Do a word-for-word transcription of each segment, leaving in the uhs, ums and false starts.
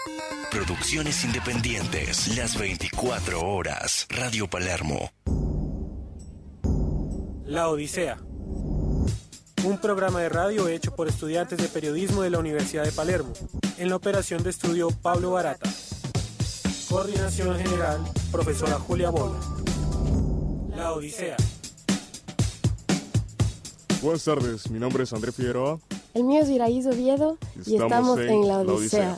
Producciones independientes, las veinticuatro horas. Radio Palermo. La Odisea. Un programa de radio hecho por estudiantes de periodismo de la Universidad de Palermo. En la operación de estudio Pablo Barata. Coordinación general, profesora Julia Bola. La Odisea. Buenas tardes, mi nombre es André Figueroa. El mío es Iraíz Oviedo y estamos, estamos en, en La Odisea. La Odisea.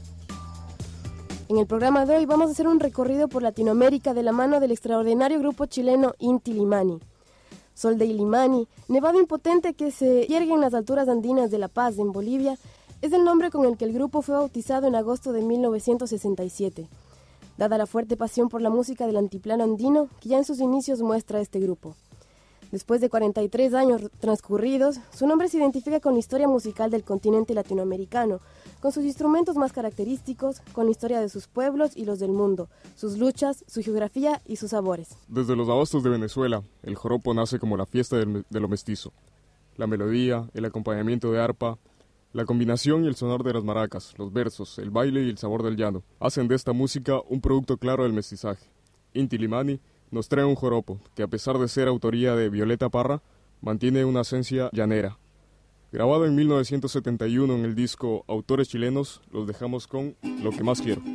En el programa de hoy vamos a hacer un recorrido por Latinoamérica de la mano del extraordinario grupo chileno Inti Illimani. Sol de Illimani, nevado impotente que se yergue en las alturas andinas de La Paz, en Bolivia, es el nombre con el que el grupo fue bautizado en agosto de mil novecientos sesenta y siete. Dada la fuerte pasión por la música del antiplano andino, que ya en sus inicios muestra este grupo. Después de cuarenta y tres años transcurridos, su nombre se identifica con la historia musical del continente latinoamericano, con sus instrumentos más característicos, con la historia de sus pueblos y los del mundo, sus luchas, su geografía y sus sabores. Desde los abastos de Venezuela, el joropo nace como la fiesta del, de lo mestizo. La melodía, el acompañamiento de arpa, la combinación y el sonor de las maracas, los versos, el baile y el sabor del llano, hacen de esta música un producto claro del mestizaje. Inti Illimani nos trae un joropo que, a pesar de ser autoría de Violeta Parra, mantiene una esencia llanera. Grabado en mil novecientos setenta y uno en el disco Autores Chilenos, los dejamos con Lo que más quiero.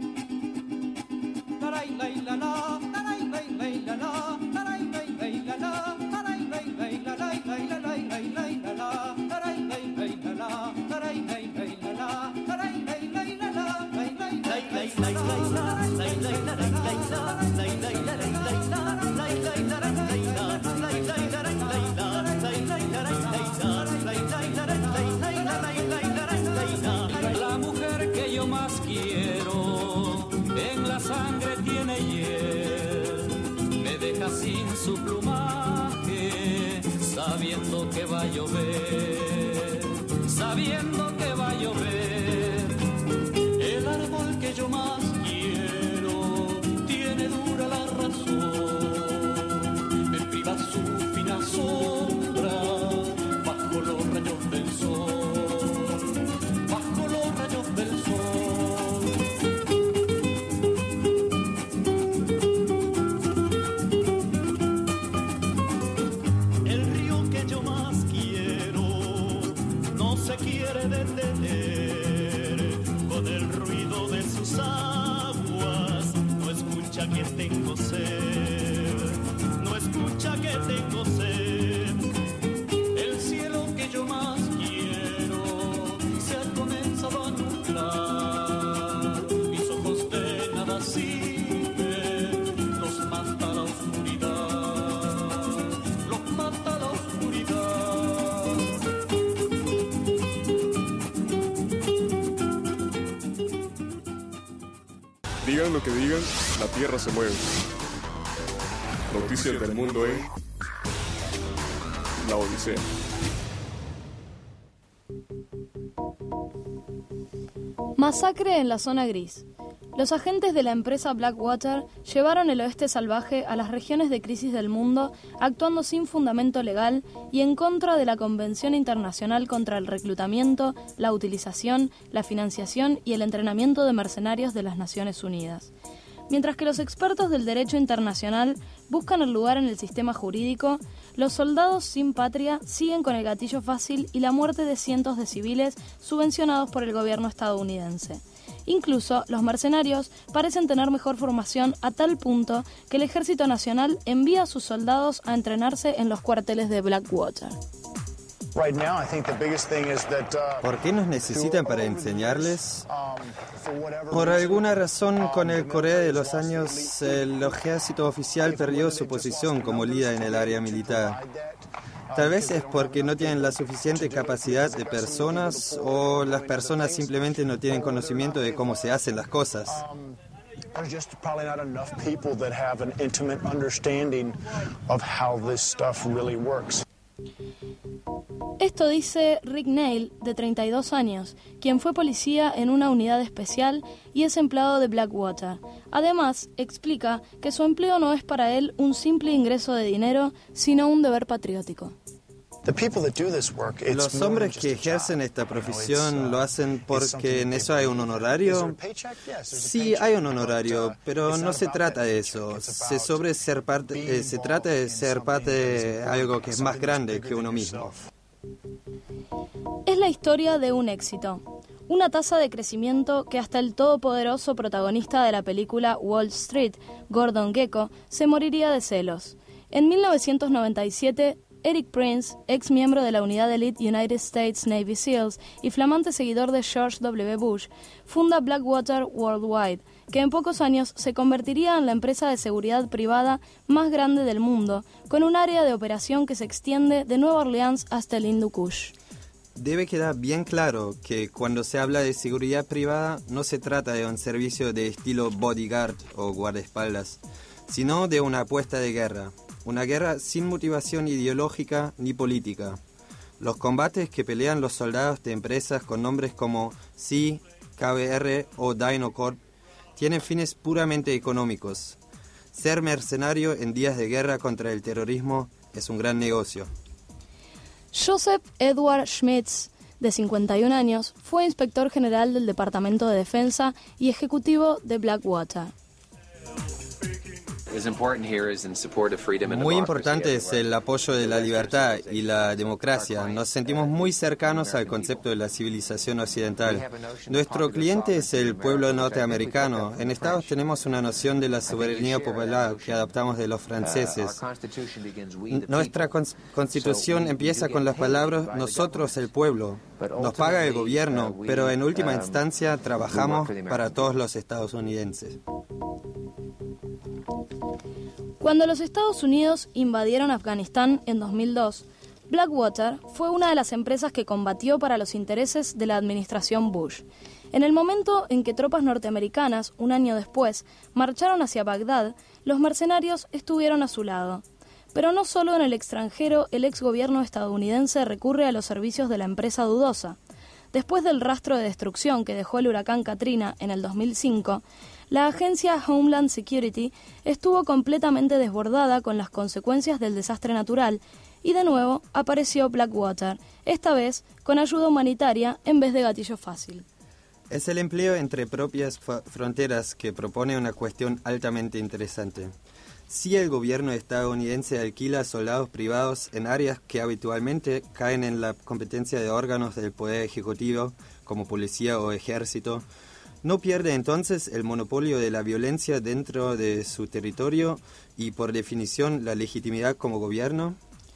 La mujer que yo más quiero en la sangre tiene hiel, me deja sin su plumaje, sabiendo que va a llover, sabiendo que va a llover. El árbol que yo más quiero tiene dura la razón, me priva su fina sombra bajo los rayos del sol, bajo los rayos del sol. El río que yo más quiero no se quiere detener, con el ruido de sus aguas no escucha que tengo sed, no escucha que tengo sed. El cielo que yo más quiero se ha comenzado a nublar, mis ojos de nada sirven, los mata la oscuridad, los mata la oscuridad. Digan lo que digan, la tierra se mueve. Noticias del mundo en La Odisea. Masacre en la zona gris. Los agentes de la empresa Blackwater llevaron el oeste salvaje a las regiones de crisis del mundo, actuando sin fundamento legal y en contra de la Convención Internacional contra el Reclutamiento, la Utilización, la Financiación y el Entrenamiento de Mercenarios de las Naciones Unidas. Mientras que los expertos del derecho internacional buscan el lugar en el sistema jurídico, los soldados sin patria siguen con el gatillo fácil y la muerte de cientos de civiles subvencionados por el gobierno estadounidense. Incluso los mercenarios parecen tener mejor formación a tal punto que el Ejército Nacional envía a sus soldados a entrenarse en los cuarteles de Blackwater. ¿Por qué nos necesitan para enseñarles? Por alguna razón, con el Corea de los años, el ejército oficial perdió su posición como líder en el área militar. Tal vez es porque no tienen la suficiente capacidad de personas o las personas simplemente no tienen conocimiento de cómo se hacen las cosas. There's just probably not enough people that have an intimate understanding of how this stuff really works. Esto dice Rick Neil, de treinta y dos años, quien fue policía en una unidad especial y es empleado de Blackwater. Además, explica que su empleo no es para él un simple ingreso de dinero, sino un deber patriótico. Los hombres que ejercen esta profesión lo hacen porque en eso hay un honorario. Sí, hay un honorario, pero no se trata de eso. Se, sobre ser parte, eh, se trata de ser parte de algo que es más grande que uno mismo. Es la historia de un éxito. Una tasa de crecimiento que hasta el todopoderoso protagonista de la película Wall Street, Gordon Gekko, se moriría de celos. En mil novecientos noventa y siete, Eric Prince, ex miembro de la unidad Elite United States Navy SEALs y flamante seguidor de George W. Bush, funda Blackwater Worldwide, que en pocos años se convertiría en la empresa de seguridad privada más grande del mundo, con un área de operación que se extiende de Nueva Orleans hasta el Hindu Kush. Debe quedar bien claro que cuando se habla de seguridad privada no se trata de un servicio de estilo bodyguard o guardaespaldas, sino de una apuesta de guerra. Una guerra sin motivación ideológica ni política. Los combates que pelean los soldados de empresas con nombres como S E A, K B R o Dynacorp tienen fines puramente económicos. Ser mercenario en días de guerra contra el terrorismo es un gran negocio. Joseph Edward Schmitz, de cincuenta y un años, fue inspector general del Departamento de Defensa y ejecutivo de Blackwater. Muy importante es el apoyo de la libertad y la democracia. Nos sentimos muy cercanos al concepto de la civilización occidental. Nuestro cliente es el pueblo norteamericano. En Estados tenemos una noción de la soberanía popular que adaptamos de los franceses. Nuestra constitución empieza con las palabras nosotros el pueblo. Nos paga el gobierno, pero en última instancia trabajamos para todos los estadounidenses. Cuando los Estados Unidos invadieron Afganistán en dos mil dos, Blackwater fue una de las empresas que combatió para los intereses de la administración Bush. En el momento en que tropas norteamericanas, un año después, marcharon hacia Bagdad, los mercenarios estuvieron a su lado. Pero no solo en el extranjero el exgobierno estadounidense recurre a los servicios de la empresa dudosa. Después del rastro de destrucción que dejó el huracán Katrina en el dos mil cinco, la agencia Homeland Security estuvo completamente desbordada con las consecuencias del desastre natural y de nuevo apareció Blackwater, esta vez con ayuda humanitaria en vez de gatillo fácil. Es el empleo entre propias fronteras que propone una cuestión altamente interesante. Si el gobierno estadounidense alquila soldados privados en áreas que habitualmente caen en la competencia de órganos del poder ejecutivo, como policía o ejército, ¿no pierde entonces el monopolio de la violencia dentro de su territorio y, por definición, la legitimidad como gobierno?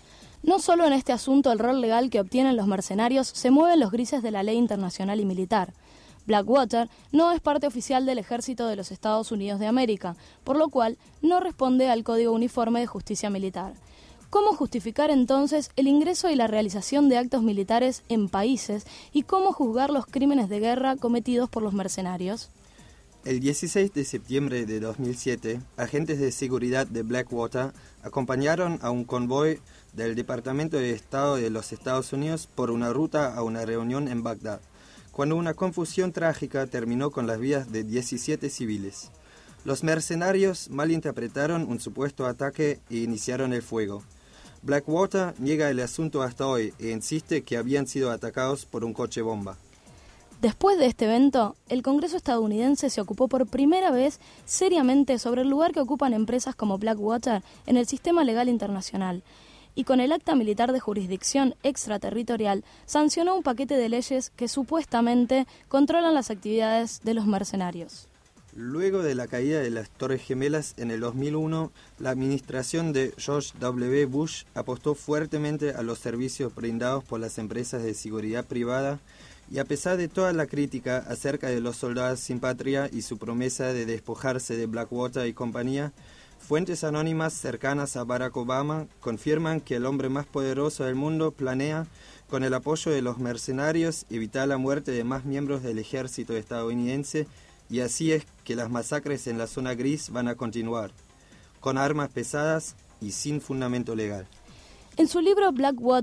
No solo en este asunto el rol legal que obtienen los mercenarios se mueven los grises de la ley internacional y militar. Blackwater no es parte oficial del ejército de los Estados Unidos de América, por lo cual no responde al Código Uniforme de Justicia Militar. ¿Cómo justificar entonces el ingreso y la realización de actos militares en países y cómo juzgar los crímenes de guerra cometidos por los mercenarios? El dieciséis de septiembre de dos mil siete, agentes de seguridad de Blackwater acompañaron a un convoy del Departamento de Estado de los Estados Unidos por una ruta a una reunión en Bagdad, cuando una confusión trágica terminó con las vidas de diecisiete civiles. Los mercenarios malinterpretaron un supuesto ataque e iniciaron el fuego. Blackwater niega el asunto hasta hoy e insiste que habían sido atacados por un coche bomba. Después de este evento, el Congreso estadounidense se ocupó por primera vez seriamente sobre el lugar que ocupan empresas como Blackwater en el sistema legal internacional, y con el Acta Militar de Jurisdicción Extraterritorial sancionó un paquete de leyes que supuestamente controlan las actividades de los mercenarios. Luego de la caída de las Torres Gemelas en el dos mil uno, la administración de George W. Bush apostó fuertemente a los servicios brindados por las empresas de seguridad privada y, a pesar de toda la crítica acerca de los soldados sin patria y su promesa de despojarse de Blackwater y compañía, fuentes anónimas cercanas a Barack Obama confirman que el hombre más poderoso del mundo planea, con el apoyo de los mercenarios, evitar la muerte de más miembros del ejército estadounidense, y así es que las masacres en la zona gris van a continuar, con armas pesadas y sin fundamento legal. En su libro Blackwater,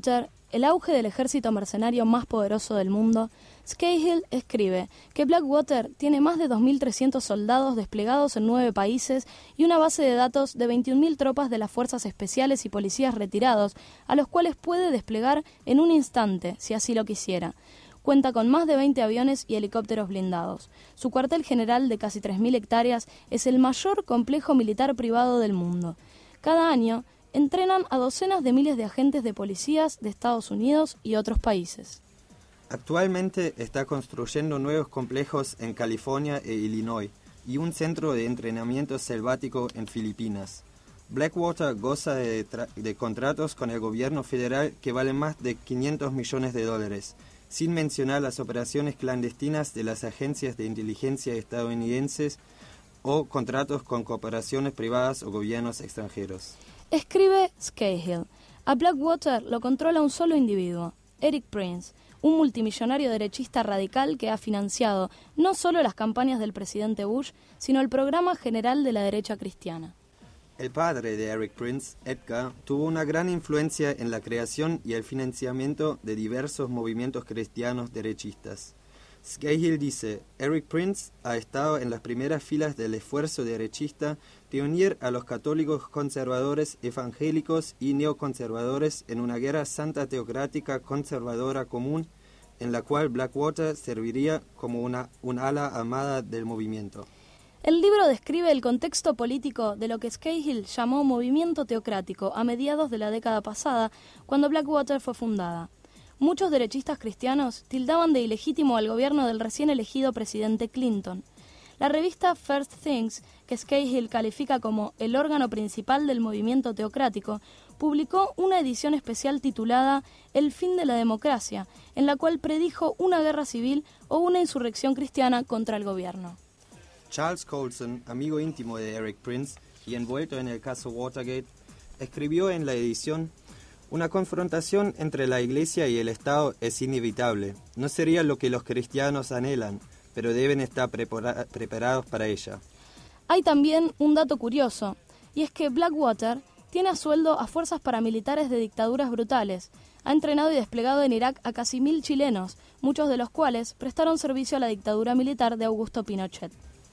el auge del ejército mercenario más poderoso del mundo, Scahill escribe que Blackwater tiene más de dos mil trescientos soldados desplegados en nueve países y una base de datos de veintiún mil tropas de las fuerzas especiales y policías retirados, a los cuales puede desplegar en un instante, si así lo quisiera. Cuenta con más de veinte aviones y helicópteros blindados. Su cuartel general de casi tres mil hectáreas es el mayor complejo militar privado del mundo. Cada año entrenan a docenas de miles de agentes de policías de Estados Unidos y otros países. Actualmente está construyendo nuevos complejos en California e Illinois y un centro de entrenamiento selvático en Filipinas. Blackwater goza de, de contratos con el gobierno federal que valen más de quinientos millones de dólares, sin mencionar las operaciones clandestinas de las agencias de inteligencia estadounidenses o contratos con corporaciones privadas o gobiernos extranjeros. Escribe Scahill, a Blackwater lo controla un solo individuo, Eric Prince, un multimillonario derechista radical que ha financiado no solo las campañas del presidente Bush, sino el programa general de la derecha cristiana. El padre de Eric Prince, Edgar, tuvo una gran influencia en la creación y el financiamiento de diversos movimientos cristianos derechistas. Scahill dice, Eric Prince ha estado en las primeras filas del esfuerzo derechista de unir a los católicos conservadores, evangélicos y neoconservadores en una guerra santa teocrática conservadora común, en la cual Blackwater serviría como una, un ala armada del movimiento. El libro describe el contexto político de lo que Scahill llamó movimiento teocrático a mediados de la década pasada, cuando Blackwater fue fundada. Muchos derechistas cristianos tildaban de ilegítimo al gobierno del recién elegido presidente Clinton. La revista First Things, que Scahill califica como el órgano principal del movimiento teocrático, publicó una edición especial titulada El fin de la democracia, en la cual predijo una guerra civil o una insurrección cristiana contra el gobierno. Charles Colson, amigo íntimo de Eric Prince y envuelto en el caso Watergate, escribió en la edición: una confrontación entre la Iglesia y el Estado es inevitable. No sería lo que los cristianos anhelan, pero deben estar prepara- preparados para ella. Hay también un dato curioso, y es que Blackwater tiene a sueldo a fuerzas paramilitares de dictaduras brutales. Ha entrenado y desplegado en Irak a casi mil chilenos, muchos de los cuales prestaron servicio a la dictadura militar de Augusto Pinochet.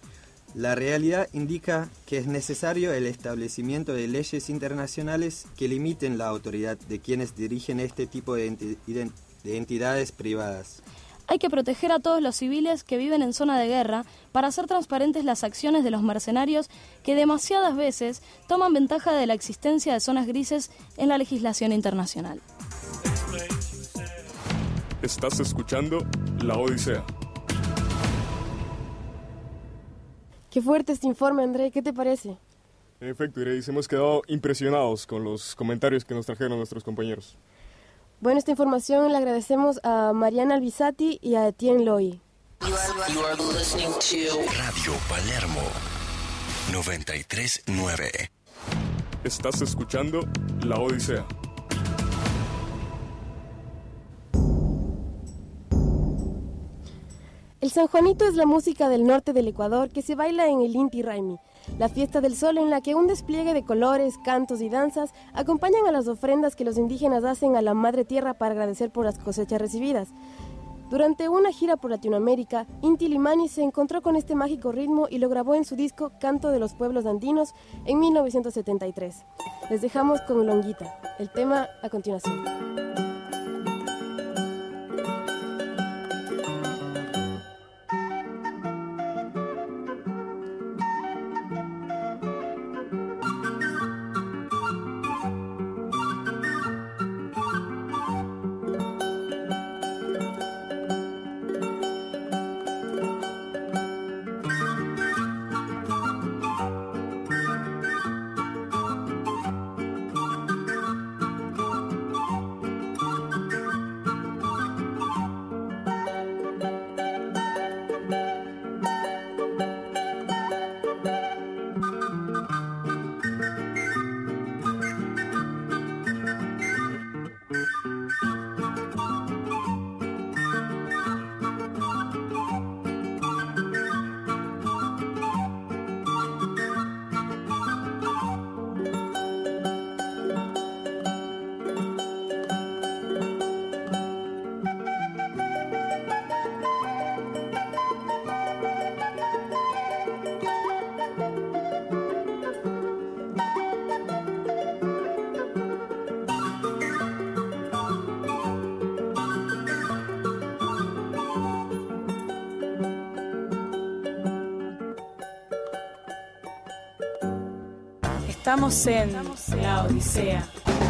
La realidad indica que es necesario el establecimiento de leyes internacionales que limiten la autoridad de quienes dirigen este tipo de, enti- de entidades privadas. Hay que proteger a todos los civiles que viven en zona de guerra para hacer transparentes las acciones de los mercenarios que demasiadas veces toman ventaja de la existencia de zonas grises en la legislación internacional. Estás escuchando La Odisea. Qué fuerte este informe, André, ¿qué te parece? En efecto, Iris, hemos quedado impresionados con los comentarios que nos trajeron nuestros compañeros. Bueno, esta información le agradecemos a Mariana Albizati y a Etienne Loy. Radio Palermo noventa y tres punto nueve. Estás escuchando La Odisea. El San Juanito es la música del norte del Ecuador que se baila en el Inti Raymi, la fiesta del sol en la que un despliegue de colores, cantos y danzas acompañan a las ofrendas que los indígenas hacen a la Madre Tierra para agradecer por las cosechas recibidas. Durante una gira por Latinoamérica, Inti Illimani se encontró con este mágico ritmo y lo grabó en su disco Canto de los Pueblos Andinos en mil novecientos setenta y tres. Les dejamos con Longuita, el tema a continuación. Estamos en La Odisea.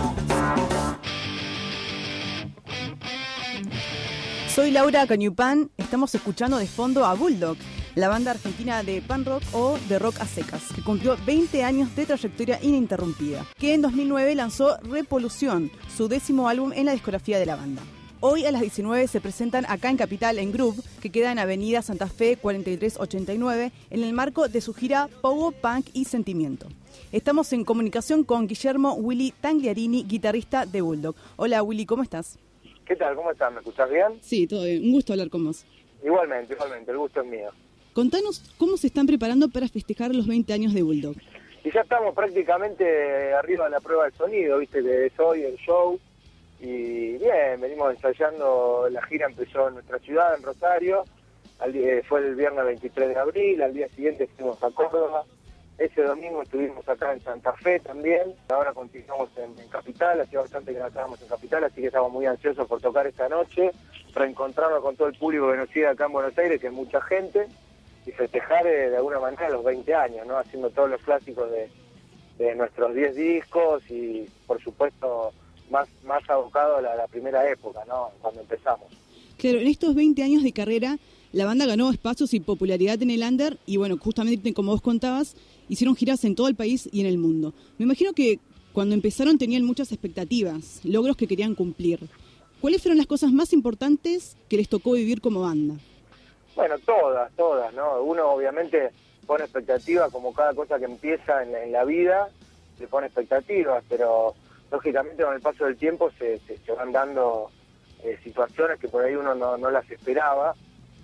Soy Laura Cañupán, estamos escuchando de fondo a Bulldog, la banda argentina de punk rock o de rock a secas, que cumplió veinte años de trayectoria ininterrumpida, que en dos mil nueve lanzó Repolución, su décimo álbum en la discografía de la banda. Hoy a las diecinueve se presentan acá en Capital, en Groove, que queda en Avenida Santa Fe cuarenta y tres ochenta y nueve, en el marco de su gira Pogo, Punk y Sentimiento. Estamos en comunicación con Guillermo Willy Tagliarini, guitarrista de Bulldog. Hola Willy, ¿cómo estás? ¿Qué tal? ¿Cómo estás? ¿Me escuchás bien? Sí, todo bien. Un gusto hablar con vos. Igualmente, igualmente. El gusto es mío. Contanos cómo se están preparando para festejar los veinte años de Bulldog. Y ya estamos prácticamente arriba de la prueba de sonido, viste, que es hoy el show. Y bien, venimos ensayando, la gira empezó en nuestra ciudad, en Rosario, al día, fue el viernes veintitrés de abril, al día siguiente fuimos a Córdoba, ese domingo estuvimos acá en Santa Fe también, ahora continuamos en, en Capital, hacía bastante que no estábamos en Capital, así que estamos muy ansiosos por tocar esta noche, reencontrarnos con todo el público que nos sigue acá en Buenos Aires, que es mucha gente, y festejar eh, de alguna manera los veinte años, ¿no? Haciendo todos los clásicos de, de nuestros diez discos y, por supuesto, más más abocado a la, la primera época, ¿no? Cuando empezamos. Claro, en estos veinte años de carrera, la banda ganó espacios y popularidad en el under y, bueno, justamente como vos contabas, hicieron giras en todo el país y en el mundo. Me imagino que cuando empezaron tenían muchas expectativas, logros que querían cumplir. ¿Cuáles fueron las cosas más importantes que les tocó vivir como banda? Bueno, todas, todas, ¿no? Uno obviamente pone expectativas, como cada cosa que empieza en la, en la vida, se pone expectativas, pero lógicamente con el paso del tiempo se, se, se van dando eh, situaciones que por ahí uno no, no las esperaba,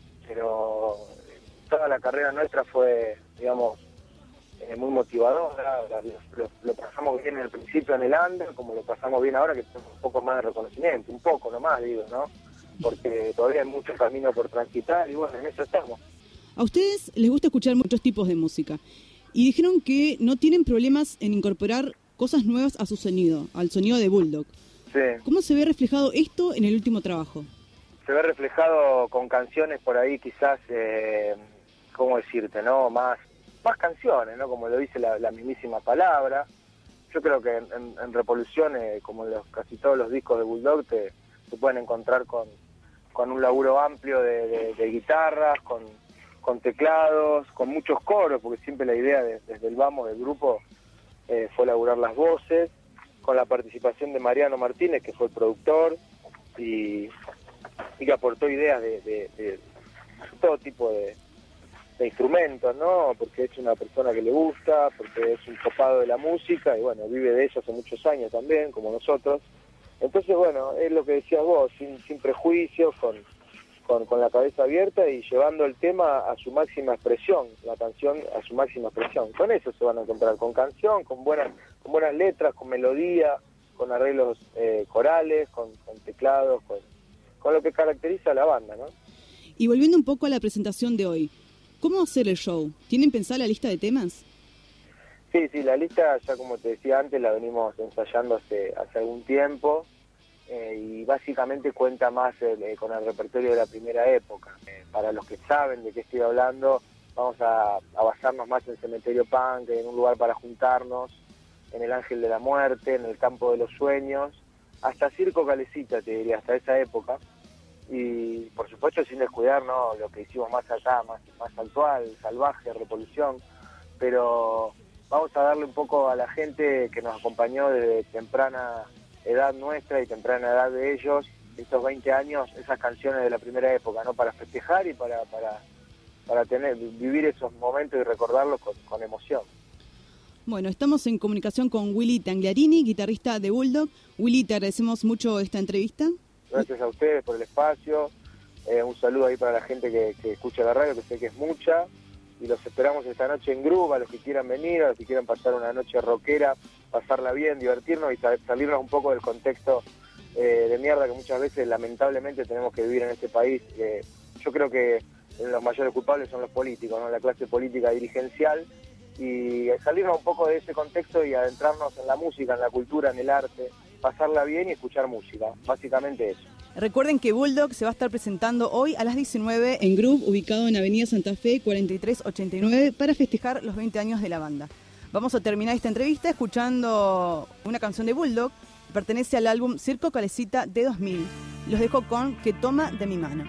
pero toda la carrera nuestra fue, digamos, eh, muy motivadora, lo, lo, lo pasamos bien en el principio en el under, como lo pasamos bien ahora que tenemos un poco más de reconocimiento, un poco nomás digo, ¿no? Porque todavía hay mucho camino por transitar y bueno, en eso estamos. A ustedes les gusta escuchar muchos tipos de música y dijeron que no tienen problemas en incorporar cosas nuevas a su sonido, al sonido de Bulldog. Sí. ¿Cómo se ve reflejado esto en el último trabajo? Se ve reflejado con canciones por ahí quizás, eh, ¿cómo decirte, no? Más más canciones, ¿no? Como lo dice la, la mismísima palabra. Yo creo que en, en, en Repolución, eh, como en los, casi todos los discos de Bulldog, te, te pueden encontrar con, con un laburo amplio de, de, de guitarras, con, con teclados, con muchos coros, porque siempre la idea de, desde el vamos del grupo eh, fue laburar las voces, con la participación de Mariano Martínez, que fue el productor, y, y que aportó ideas de, de, de todo tipo de, de instrumentos, ¿no? Porque es una persona que le gusta, porque es un copado de la música, y bueno, vive de eso hace muchos años también, como nosotros. Entonces, bueno, es lo que decías vos, sin, sin prejuicios, con, con, con la cabeza abierta y llevando el tema a su máxima expresión, la canción a su máxima expresión. Con eso se van a encontrar, con canción, con buenas, con buenas letras, con melodía, con arreglos eh, corales, con, con teclados, con, con lo que caracteriza a la banda, ¿no? Y volviendo un poco a la presentación de hoy, ¿cómo va a ser el show? ¿Tienen pensada la lista de temas? Sí, sí, la lista, ya como te decía antes, la venimos ensayando hace, hace algún tiempo eh, y básicamente cuenta más eh, con el repertorio de la primera época. Eh, para los que saben de qué estoy hablando, vamos a, a basarnos más en Cementerio Punk, en un lugar para juntarnos, en el Ángel de la Muerte, en el Campo de los Sueños, hasta Circo Calecita, te diría, hasta esa época. Y por supuesto sin descuidar, ¿no?, lo que hicimos más acá, más, más actual, salvaje, Repolución, pero vamos a darle un poco a la gente que nos acompañó desde temprana edad nuestra y temprana edad de ellos, estos veinte años, esas canciones de la primera época, ¿no?, para festejar y para para para tener vivir esos momentos y recordarlos con, con emoción. Bueno, estamos en comunicación con Willy Tagliarini, guitarrista de Bulldog. Willy, te agradecemos mucho esta entrevista. Gracias a ustedes por el espacio, eh, un saludo ahí para la gente que, que escucha la radio, que sé que es mucha, y los esperamos esta noche en Groove, a los que quieran venir, a los que quieran pasar una noche rockera, pasarla bien, divertirnos y salirnos un poco del contexto eh, de mierda que muchas veces lamentablemente tenemos que vivir en este país. Eh, yo creo que los mayores culpables son los políticos, ¿no?, la clase política dirigencial, y salirnos un poco de ese contexto y adentrarnos en la música, en la cultura, en el arte, pasarla bien y escuchar música, básicamente eso. Recuerden que Bulldog se va a estar presentando hoy a las diecinueve en Groove, ubicado en Avenida Santa Fe cuarenta y tres ochenta y nueve, para festejar los veinte años de la banda. Vamos a terminar esta entrevista escuchando una canción de Bulldog. Pertenece al álbum Circo Calecita de dos mil. Los dejo con Que toma de mi mano.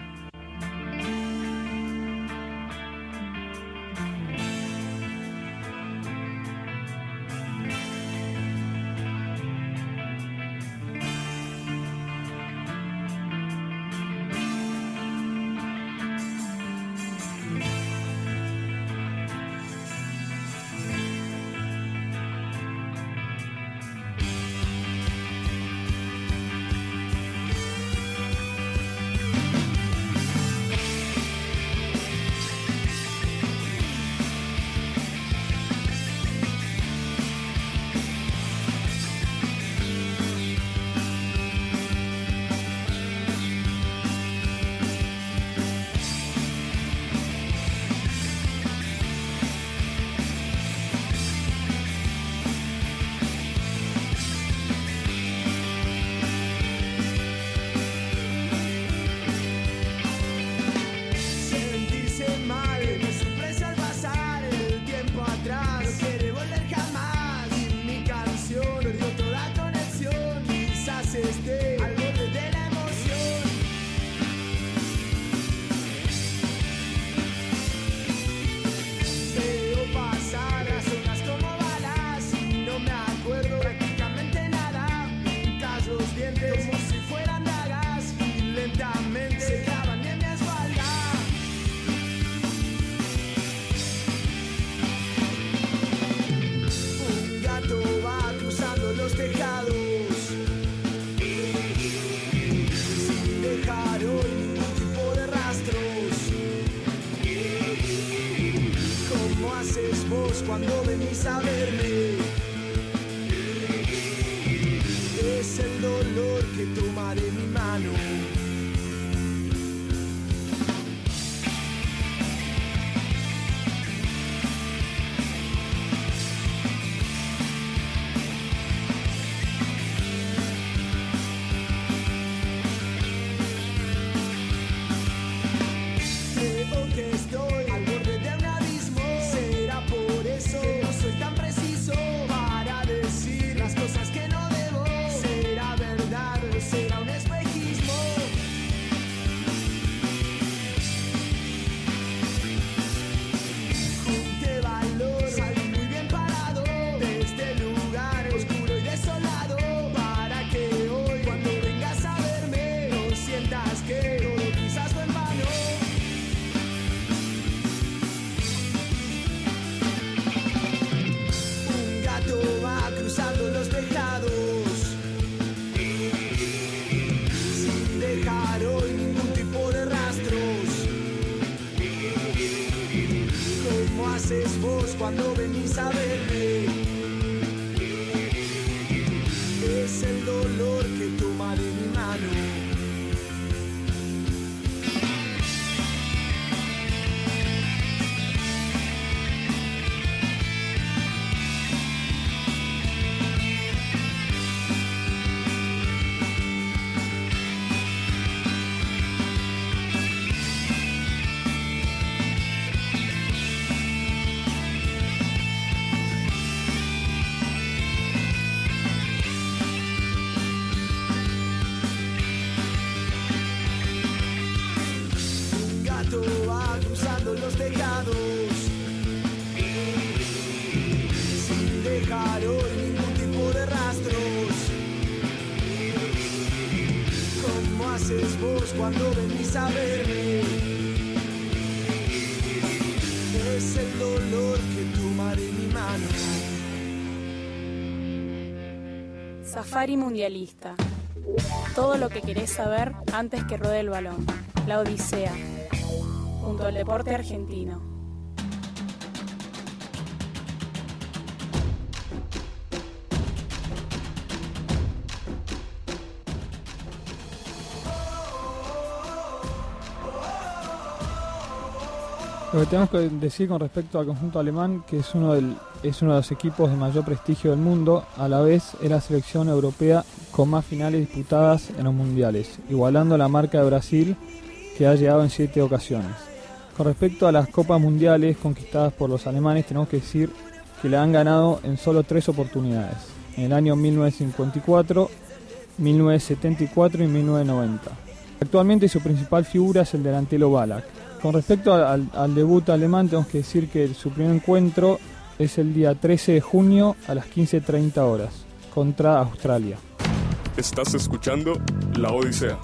Cuando venís a verme, es el dolor que tomaré mi mano. Creo que estoy al borde de un abismo. Será por eso que no soy tan preciso para decir las cosas que no debo. Será verdad o será un espejismo. Junté valor, salí muy bien parado de este lugar oscuro y desolado, para que hoy cuando vengas a verme no sientas que todo quizás fue en vano. Va cruzando los tejados sin dejar hoy ningún tipo de rastros. ¿Cómo haces vos cuando venís a verme? Es el dolor que tomaré en mi mano. Va cruzando los tejados sin dejar hoy ningún tipo de rastros. ¿Cómo haces vos cuando venís a verme? Es el dolor que tomaré en mi mano. Safari mundialista. Todo lo que querés saber antes que ruede el balón. La Odisea. Junto al deporte argentino. Lo que tenemos que decir con respecto al conjunto alemán, que es uno, del, es uno de los equipos de mayor prestigio del mundo, a la vez es la selección europea con más finales disputadas en los mundiales, igualando la marca de Brasil, que ha llegado en siete ocasiones. Con respecto a las copas mundiales conquistadas por los alemanes, tenemos que decir que le han ganado en solo tres oportunidades, en el año mil novecientos cincuenta y cuatro, mil novecientos setenta y cuatro y mil novecientos noventa. Actualmente su principal figura es el delantero Ballack. Con respecto al, al debut alemán, tenemos que decir que su primer encuentro es el día trece de junio a las quince treinta horas, contra Australia. Estás escuchando La Odisea.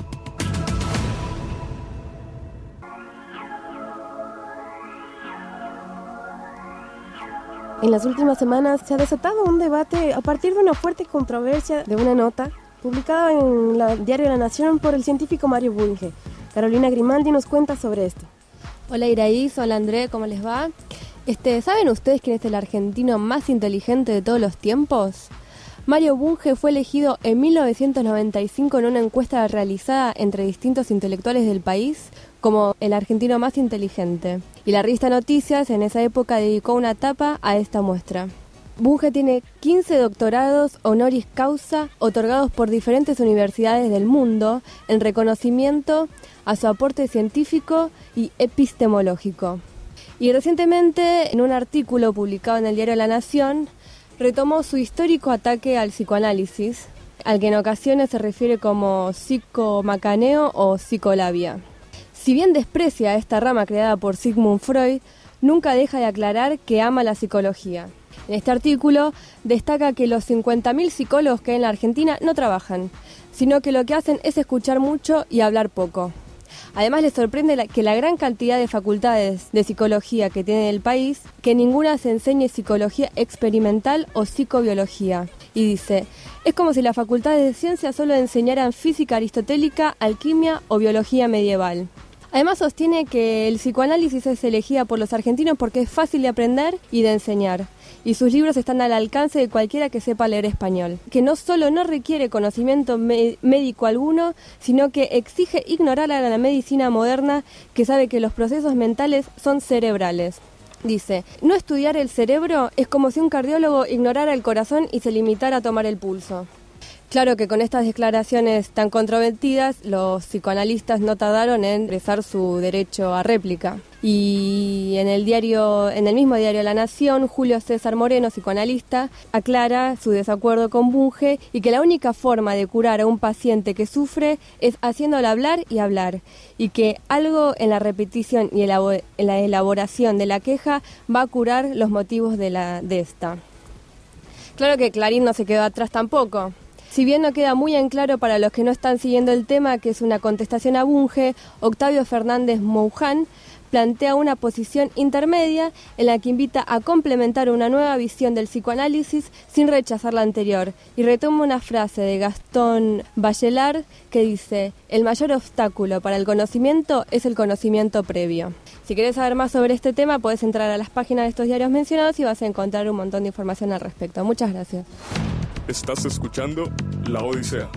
En las últimas semanas se ha desatado un debate a partir de una fuerte controversia de una nota publicada en el diario La Nación por el científico Mario Bunge. Carolina Grimaldi nos cuenta sobre esto. Hola Iraís, hola André, ¿cómo les va? Este, ¿saben ustedes quién es el argentino más inteligente de todos los tiempos? Mario Bunge fue elegido en mil novecientos noventa y cinco en una encuesta realizada entre distintos intelectuales del país como el argentino más inteligente. Y la revista Noticias en esa época dedicó una tapa a esta muestra. Bunge tiene quince doctorados honoris causa otorgados por diferentes universidades del mundo en reconocimiento a su aporte científico y epistemológico. Y recientemente, en un artículo publicado en el diario La Nación, retomó su histórico ataque al psicoanálisis, al que en ocasiones se refiere como psicomacaneo o psicolabia. Si bien desprecia esta rama creada por Sigmund Freud, nunca deja de aclarar que ama la psicología. En este artículo destaca que los cincuenta mil psicólogos que hay en la Argentina no trabajan, sino que lo que hacen es escuchar mucho y hablar poco. Además, les sorprende la, que la gran cantidad de facultades de psicología que tiene el país, que ninguna se enseñe psicología experimental o psicobiología. Y dice, es como si las facultades de ciencias solo enseñaran física aristotélica, alquimia o biología medieval. Además sostiene que el psicoanálisis es elegida por los argentinos porque es fácil de aprender y de enseñar, y sus libros están al alcance de cualquiera que sepa leer español, que no solo no requiere conocimiento me- médico alguno, sino que exige ignorar a la medicina moderna que sabe que los procesos mentales son cerebrales. Dice, no estudiar el cerebro es como si un cardiólogo ignorara el corazón y se limitara a tomar el pulso. Claro que con estas declaraciones tan controvertidas, los psicoanalistas no tardaron en expresar su derecho a réplica. Y en el diario, en el mismo diario La Nación, Julio César Moreno, psicoanalista, aclara su desacuerdo con Bunge y que la única forma de curar a un paciente que sufre es haciéndolo hablar y hablar, y que algo en la repetición y elabor- en la elaboración de la queja va a curar los motivos de, la, de esta. Claro que Clarín no se quedó atrás tampoco. Si bien no queda muy en claro para los que no están siguiendo el tema que es una contestación a Bunge, Octavio Fernández Mouján plantea una posición intermedia en la que invita a complementar una nueva visión del psicoanálisis sin rechazar la anterior, y retoma una frase de Gastón Bachelard que dice: el mayor obstáculo para el conocimiento es el conocimiento previo. Si querés saber más sobre este tema, podés entrar a las páginas de estos diarios mencionados y vas a encontrar un montón de información al respecto. Muchas gracias. Estás escuchando La Odisea.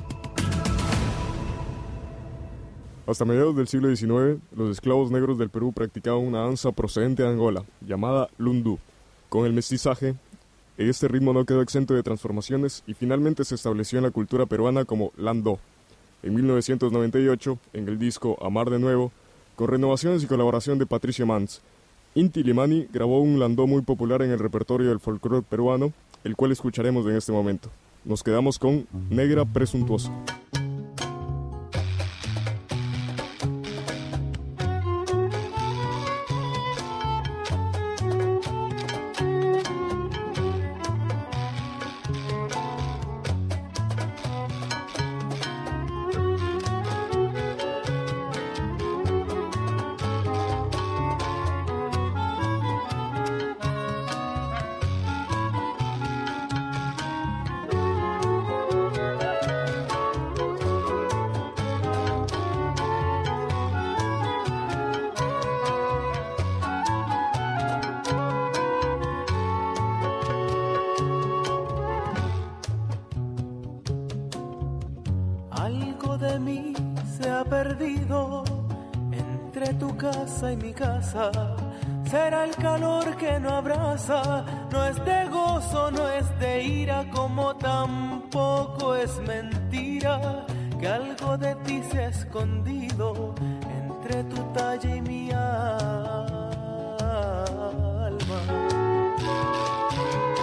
Hasta mediados del siglo diecinueve, los esclavos negros del Perú practicaban una danza procedente de Angola, llamada Lundu. Con el mestizaje, este ritmo no quedó exento de transformaciones y finalmente se estableció en la cultura peruana como Landó. En mil novecientos noventa y ocho, en el disco Amar de Nuevo, con renovaciones y colaboración de Patricio Mans, Inti Limani grabó un landó muy popular en el repertorio del folclore peruano, el cual escucharemos en este momento. Nos quedamos con Negra Presuntuosa. Algo de mí se ha perdido entre tu casa y mi casa. Será el calor que no abraza, no es de gozo, no es de ira, como tampoco es mentira que algo de ti se ha escondido entre tu talla y mi alma.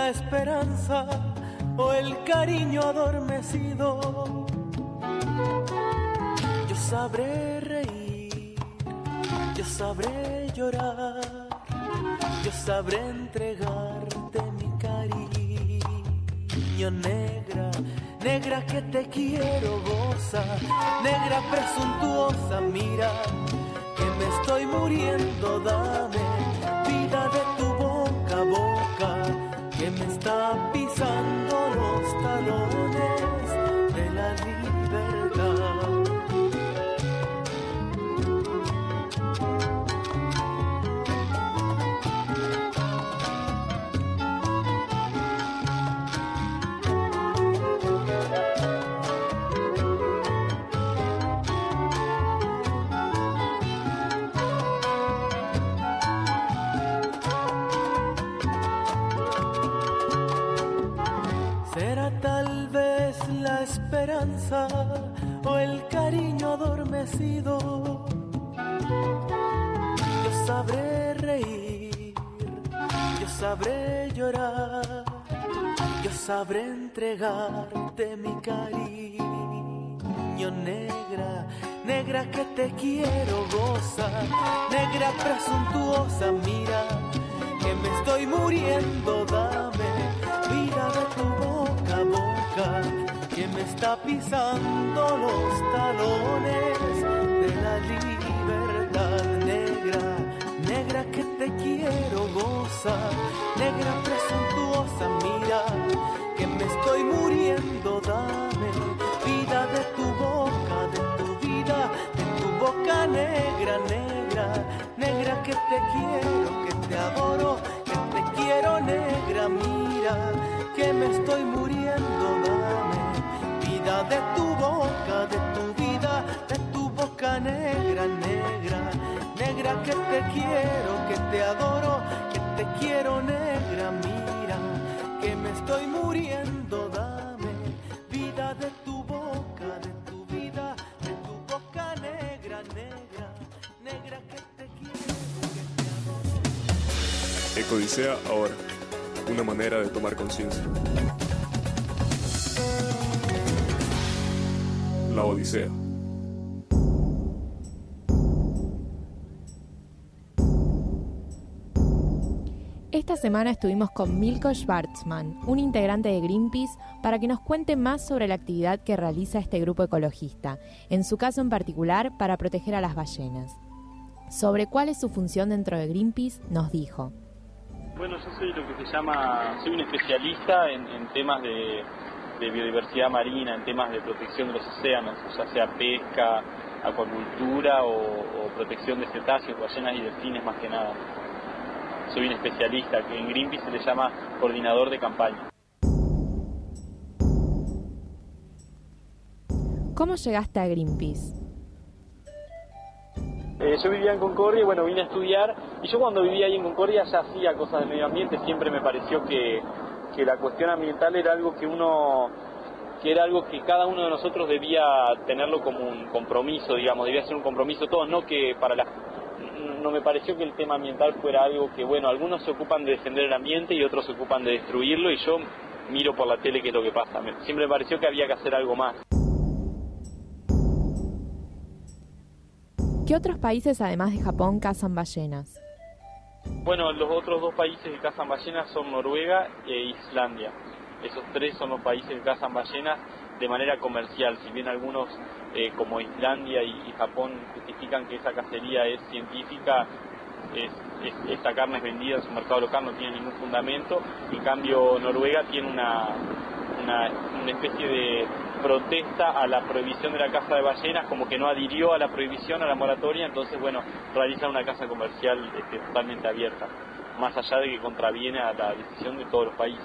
la esperanza o el cariño adormecido. Yo sabré reír, yo sabré llorar, yo sabré entregarte mi cariño. Negra, negra que te quiero, goza, negra presuntuosa, mira que me estoy muriendo, dame vida de tu boca a boca, que me está pisando los talones de la libertad. Esperanza o el cariño adormecido. Yo sabré reír, yo sabré llorar, yo sabré entregarte mi cariño. Negra, negra que te quiero, goza, negra presuntuosa, mira que me estoy muriendo, dame vida de tu boca a boca, que me está pisando los talones de la libertad. Negra, negra que te quiero, goza, negra presuntuosa, mira que me estoy muriendo, dame vida de tu boca, de tu vida, de tu boca. Negra, negra, negra que te quiero, que te adoro, que te quiero. Negra, mira que me estoy muriendo, dame vida de tu boca, de tu vida, de tu boca. Negra, negra, negra que te quiero, que te adoro, que te quiero. Negra, mira que me estoy muriendo, dame vida de tu boca, de tu vida, de tu boca. Negra, negra, negra que te quiero, que te adoro. Ecodicea ahora, una manera de tomar conciencia. La Odisea. Esta semana estuvimos con Milko Schwarzman, un integrante de Greenpeace, para que nos cuente más sobre la actividad que realiza este grupo ecologista, en su caso en particular para proteger a las ballenas. Sobre cuál es su función dentro de Greenpeace, nos dijo. Bueno, yo soy lo que se llama, soy un especialista en, en temas de, de biodiversidad marina, en temas de protección de los océanos, ya sea pesca, acuacultura o, o protección de cetáceos, ballenas y delfines más que nada. Soy un especialista, que en Greenpeace se le llama coordinador de campaña. ¿Cómo llegaste a Greenpeace? Eh, yo vivía en Concordia y bueno, vine a estudiar, y yo cuando vivía ahí en Concordia ya hacía cosas de medio ambiente. Siempre me pareció que, que la cuestión ambiental era algo que uno, que era algo que cada uno de nosotros debía tenerlo como un compromiso, digamos, debía ser un compromiso todos, no que para la... No me pareció que el tema ambiental fuera algo que, bueno, algunos se ocupan de defender el ambiente y otros se ocupan de destruirlo, y yo miro por la tele qué es lo que pasa. Siempre me pareció que había que hacer algo más. ¿Qué otros países, además de Japón, cazan ballenas? Bueno, los otros dos países que cazan ballenas son Noruega e Islandia. Esos tres son los países que cazan ballenas de manera comercial. Si bien algunos, eh, como Islandia y, y Japón, justifican que esa cacería es científica, es, es, esta carne es vendida en su mercado local, no tiene ningún fundamento. En cambio, Noruega tiene una, una, una especie de protesta a la prohibición de la caza de ballenas, como que no adhirió a la prohibición, a la moratoria, entonces, bueno, realiza una caza comercial este, totalmente abierta, más allá de que contraviene a la decisión de todos los países.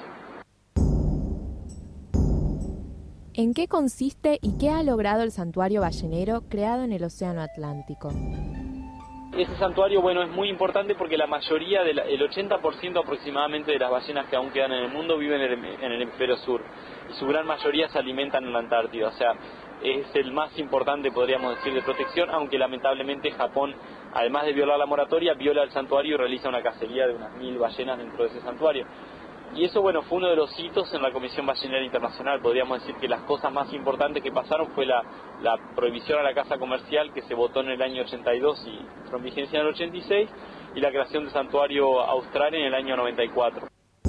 ¿En qué consiste y qué ha logrado el santuario ballenero creado en el Océano Atlántico? Ese santuario, bueno, es muy importante porque la mayoría, del el ochenta por ciento aproximadamente de las ballenas que aún quedan en el mundo viven en el, en el hemisferio sur, y su gran mayoría se alimentan en la Antártida, o sea, es el más importante, podríamos decir, de protección, aunque lamentablemente Japón, además de violar la moratoria, viola el santuario y realiza una cacería de unas mil ballenas dentro de ese santuario. Y eso, bueno, fue uno de los hitos en la Comisión Ballenera Internacional. Podríamos decir que las cosas más importantes que pasaron fue la, la prohibición a la caza comercial, que se votó en el año ochenta y dos y entró en vigencia en el ochenta y seis, y la creación del Santuario Austral en el año noventa y cuatro.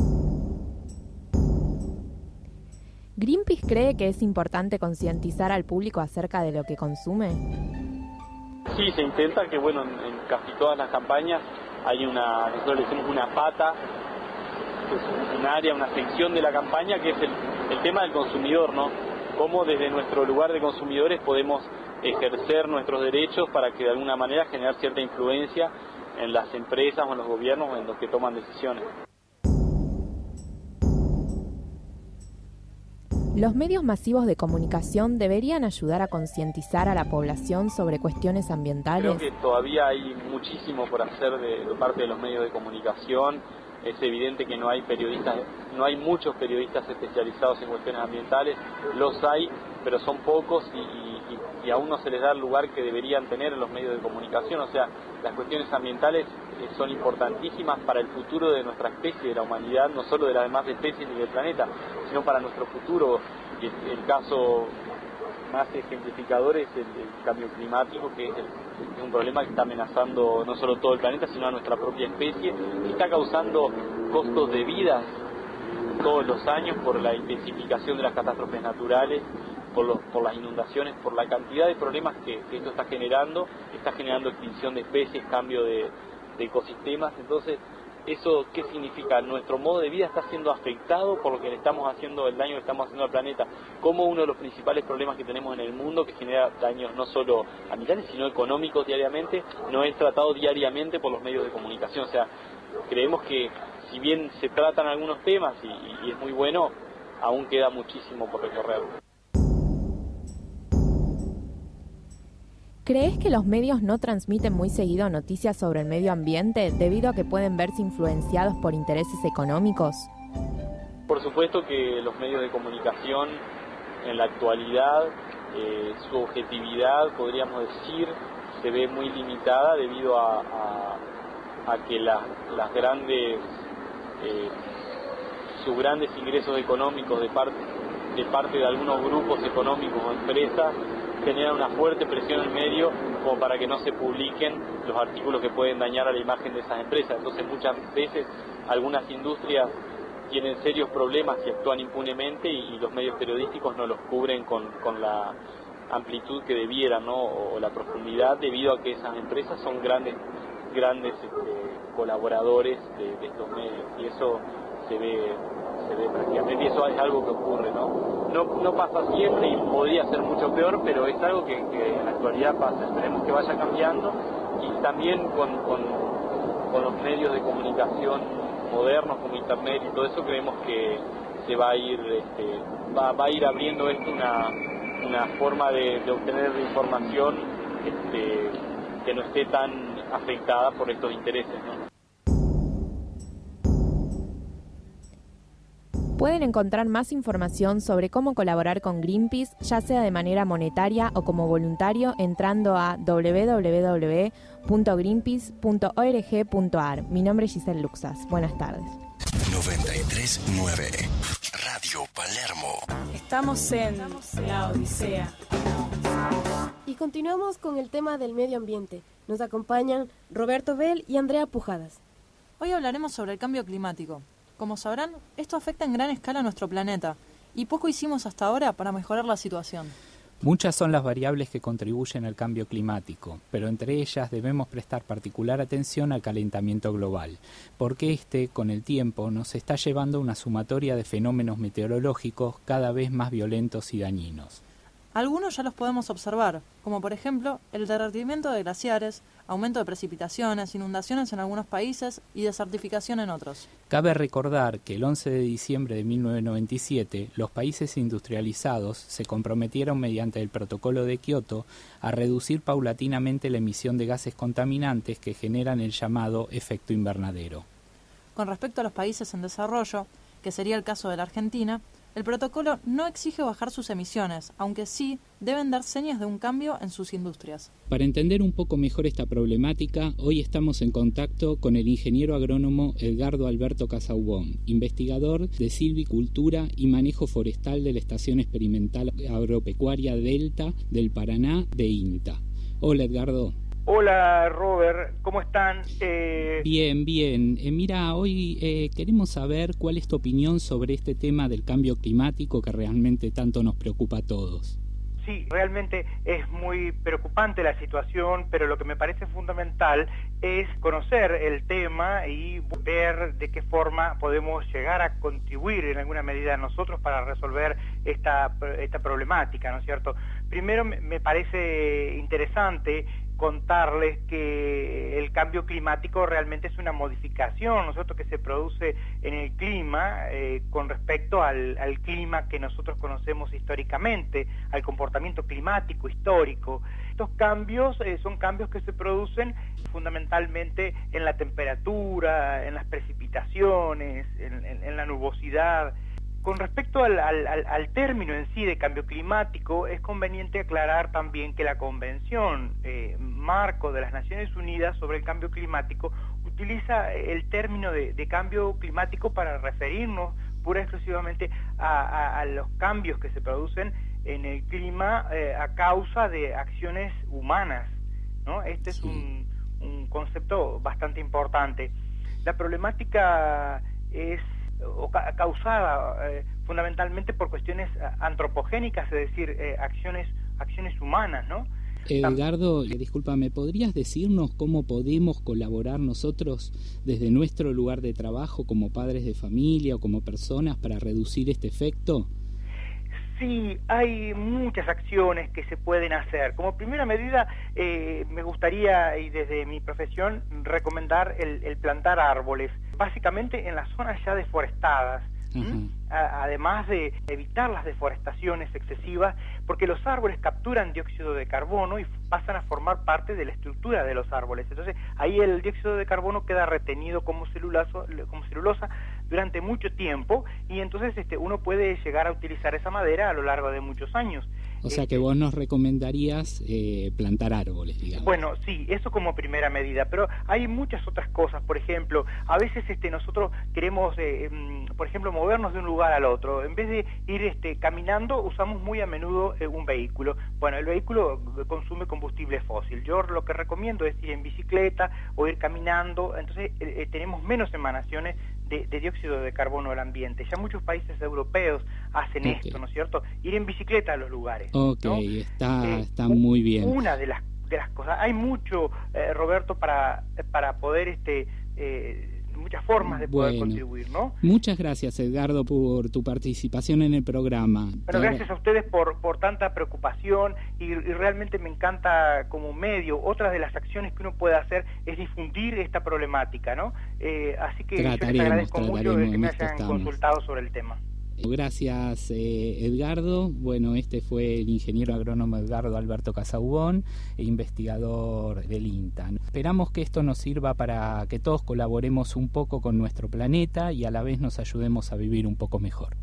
¿Greenpeace cree que es importante concientizar al público acerca de lo que consume? Sí, se intenta que, bueno, en, en casi todas las campañas hay una, nosotros le decimos una pata, es un área, una sección de la campaña que es el, el tema del consumidor, ¿no? Cómo desde nuestro lugar de consumidores podemos ejercer nuestros derechos para que de alguna manera generar cierta influencia en las empresas o en los gobiernos en los que toman decisiones. ¿Los medios masivos de comunicación deberían ayudar a concientizar a la población sobre cuestiones ambientales? Creo que todavía hay muchísimo por hacer de, de parte de los medios de comunicación. Es evidente que no hay periodistas, no hay muchos periodistas especializados en cuestiones ambientales, los hay, pero son pocos y, y, y aún no se les da el lugar que deberían tener en los medios de comunicación. O sea, las cuestiones ambientales eh, son importantísimas para el futuro de nuestra especie, de la humanidad, no solo de las demás especies ni del planeta, sino para nuestro futuro. Y el, el caso más ejemplificador es el, el cambio climático, que es, el, es un problema que está amenazando no solo todo el planeta, sino a nuestra propia especie, que está causando costos de vidas todos los años por la intensificación de las catástrofes naturales, por, los, por las inundaciones, por la cantidad de problemas que, que esto está generando, está generando extinción de especies, cambio de, de ecosistemas. Entonces, ¿eso qué significa? Nuestro modo de vida está siendo afectado por lo que le estamos haciendo, el daño que estamos haciendo al planeta, como uno de los principales problemas que tenemos en el mundo, que genera daños no solo ambientales, sino económicos diariamente, no es tratado diariamente por los medios de comunicación. O sea, creemos que si bien se tratan algunos temas y, y es muy bueno, aún queda muchísimo por recorrer. ¿Crees que los medios no transmiten muy seguido noticias sobre el medio ambiente debido a que pueden verse influenciados por intereses económicos? Por supuesto que los medios de comunicación en la actualidad, eh, su objetividad, podríamos decir, se ve muy limitada debido a, a, a que la, las grandes, eh, sus grandes ingresos económicos de parte, de parte de algunos grupos económicos o empresas generan una fuerte presión en el medio como para que no se publiquen los artículos que pueden dañar a la imagen de esas empresas. Entonces muchas veces algunas industrias tienen serios problemas y actúan impunemente y, y los medios periodísticos no los cubren con, con la amplitud que debieran, ¿no? o, o la profundidad, debido a que esas empresas son grandes grandes este, colaboradores de, de estos medios, y eso se ve se ve prácticamente, y eso es algo que ocurre, ¿no? No, no pasa siempre y podría ser mucho peor, pero es algo que, que en la actualidad pasa. Esperemos que vaya cambiando, y también con, con, con los medios de comunicación modernos como internet y todo eso, creemos que se va a ir este, va, va a ir abriendo esto una, una forma de, de obtener información este, que no esté tan afectada por estos intereses, ¿no? Pueden encontrar más información sobre cómo colaborar con Greenpeace, ya sea de manera monetaria o como voluntario, entrando a doble u doble u doble u punto greenpeace punto org punto a r. Mi nombre es Giselle Luxas. Buenas tardes. noventa y tres punto nueve Radio Palermo. Estamos en La Odisea. Y continuamos con el tema del medio ambiente. Nos acompañan Roberto Bell y Andrea Pujadas. Hoy hablaremos sobre el cambio climático. Como sabrán, esto afecta en gran escala a nuestro planeta, y poco hicimos hasta ahora para mejorar la situación. Muchas son las variables que contribuyen al cambio climático, pero entre ellas debemos prestar particular atención al calentamiento global, porque este, con el tiempo, nos está llevando a una sumatoria de fenómenos meteorológicos cada vez más violentos y dañinos. Algunos ya los podemos observar, como por ejemplo el derretimiento de glaciares, aumento de precipitaciones, inundaciones en algunos países y desertificación en otros. Cabe recordar que el once de diciembre de mil novecientos noventa y siete los países industrializados se comprometieron mediante el Protocolo de Kioto a reducir paulatinamente la emisión de gases contaminantes que generan el llamado efecto invernadero. Con respecto a los países en desarrollo, que sería el caso de la Argentina, El protocolo no exige bajar sus emisiones, aunque sí deben dar señas de un cambio en sus industrias. Para entender un poco mejor esta problemática, hoy estamos en contacto con el ingeniero agrónomo Edgardo Alberto Casaubon, investigador de silvicultura y manejo forestal de la Estación Experimental Agropecuaria Delta del Paraná de INTA. Hola, Edgardo. Hola, Robert, ¿cómo están? Eh... Bien, bien. Eh, mira, hoy eh, queremos saber cuál es tu opinión sobre este tema del cambio climático que realmente tanto nos preocupa a todos. Sí, realmente es muy preocupante la situación, pero lo que me parece fundamental es conocer el tema y ver de qué forma podemos llegar a contribuir en alguna medida nosotros para resolver esta, esta problemática, ¿no es cierto? Primero, me parece interesante contarles que el cambio climático realmente es una modificación, ¿no es cierto?, que se produce en el clima eh, con respecto al, al clima que nosotros conocemos históricamente, al comportamiento climático histórico. Estos cambios eh, son cambios que se producen fundamentalmente en la temperatura, en las precipitaciones, en, en, en la nubosidad. Con respecto al, al, al término en sí de cambio climático, es conveniente aclarar también que la Convención eh, Marco de las Naciones Unidas sobre el Cambio Climático utiliza el término de, de cambio climático para referirnos pura y exclusivamente a, a, a los cambios que se producen en el clima eh, a causa de acciones humanas, ¿no? Este es un, un concepto bastante importante. La problemática es o ca causada eh, fundamentalmente por cuestiones antropogénicas, es decir, eh, acciones acciones humanas, ¿no? Edgardo, discúlpame, ¿podrías decirnos cómo podemos colaborar nosotros desde nuestro lugar de trabajo como padres de familia o como personas para reducir este efecto? Sí, hay muchas acciones que se pueden hacer. Como primera medida, eh, me gustaría, y desde mi profesión, recomendar el, el plantar árboles, básicamente en las zonas ya deforestadas. A, además de evitar las deforestaciones excesivas, porque los árboles capturan dióxido de carbono y pasan a formar parte de la estructura de los árboles. Entonces ahí el dióxido de carbono queda retenido como celulosa, como celulosa durante mucho tiempo, y entonces este uno puede llegar a utilizar esa madera a lo largo de muchos años. O sea que vos nos recomendarías eh, plantar árboles, digamos. Bueno, sí, eso como primera medida, pero hay muchas otras cosas. Por ejemplo, a veces este nosotros queremos, eh, por ejemplo, movernos de un lugar al otro. En vez de ir este, caminando, usamos muy a menudo eh, un vehículo. Bueno, el vehículo consume combustible fósil. Yo lo que recomiendo es ir en bicicleta o ir caminando. Entonces eh, tenemos menos emanaciones de, de dióxido de carbono al ambiente. Ya muchos países europeos hacen okay. esto, ¿no es cierto? Ir en bicicleta a los lugares. Ok, ¿no? está, eh, está muy bien. Una de las de las cosas, hay mucho, eh, Roberto, para para poder este eh, muchas formas de poder bueno, contribuir, ¿no? Muchas gracias, Edgardo, por tu participación en el programa. Pero gracias a ustedes por por tanta preocupación y, y realmente me encanta como medio. Otra de las acciones que uno puede hacer es difundir esta problemática, ¿no? Eh, así que yo les agradezco mucho de que me hayan estamos. consultado sobre el tema. Gracias, eh, Edgardo. Bueno, este fue el ingeniero agrónomo Edgardo Alberto Casaubon, investigador del INTA. Esperamos que esto nos sirva para que todos colaboremos un poco con nuestro planeta y a la vez nos ayudemos a vivir un poco mejor.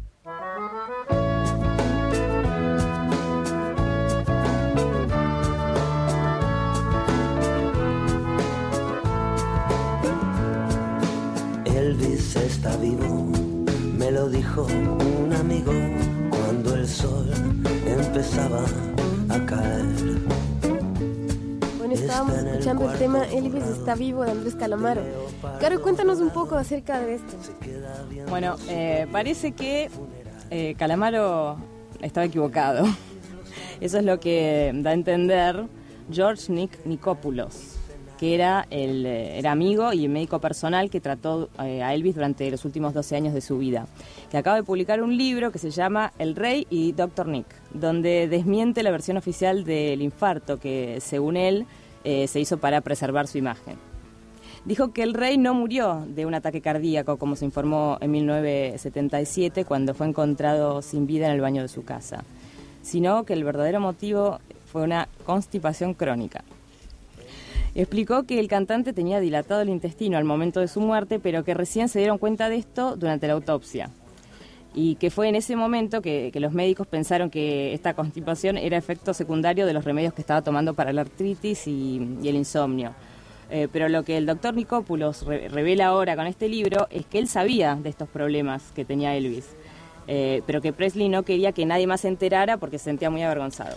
Elvis está vivo, me lo dijo un amigo cuando el sol empezaba a caer. Bueno, estábamos escuchando el tema Elvis está vivo de Andrés Calamaro. Caro, cuéntanos un poco acerca de esto. Bueno, eh, parece que eh, Calamaro estaba equivocado. Eso es lo que da a entender George Nick Nikopoulos, que era, el, era amigo y médico personal que trató eh, a Elvis durante los últimos doce años de su vida, que acaba de publicar un libro que se llama El Rey y doctor Nick, donde desmiente la versión oficial del infarto que, según él, eh, se hizo para preservar su imagen. Dijo que el rey no murió de un ataque cardíaco, como se informó en mil novecientos setenta y siete, cuando fue encontrado sin vida en el baño de su casa, sino que el verdadero motivo fue una constipación crónica. Explicó que el cantante tenía dilatado el intestino al momento de su muerte, pero que recién se dieron cuenta de esto durante la autopsia. y que fue en ese momento que, que los médicos pensaron que esta constipación era efecto secundario de los remedios que estaba tomando para la artritis y, y el insomnio. Eh, pero lo que el doctor Nicópulos re- revela ahora con este libro es que él sabía de estos problemas que tenía Elvis, eh, pero que Presley no quería que nadie más se enterara porque se sentía muy avergonzado.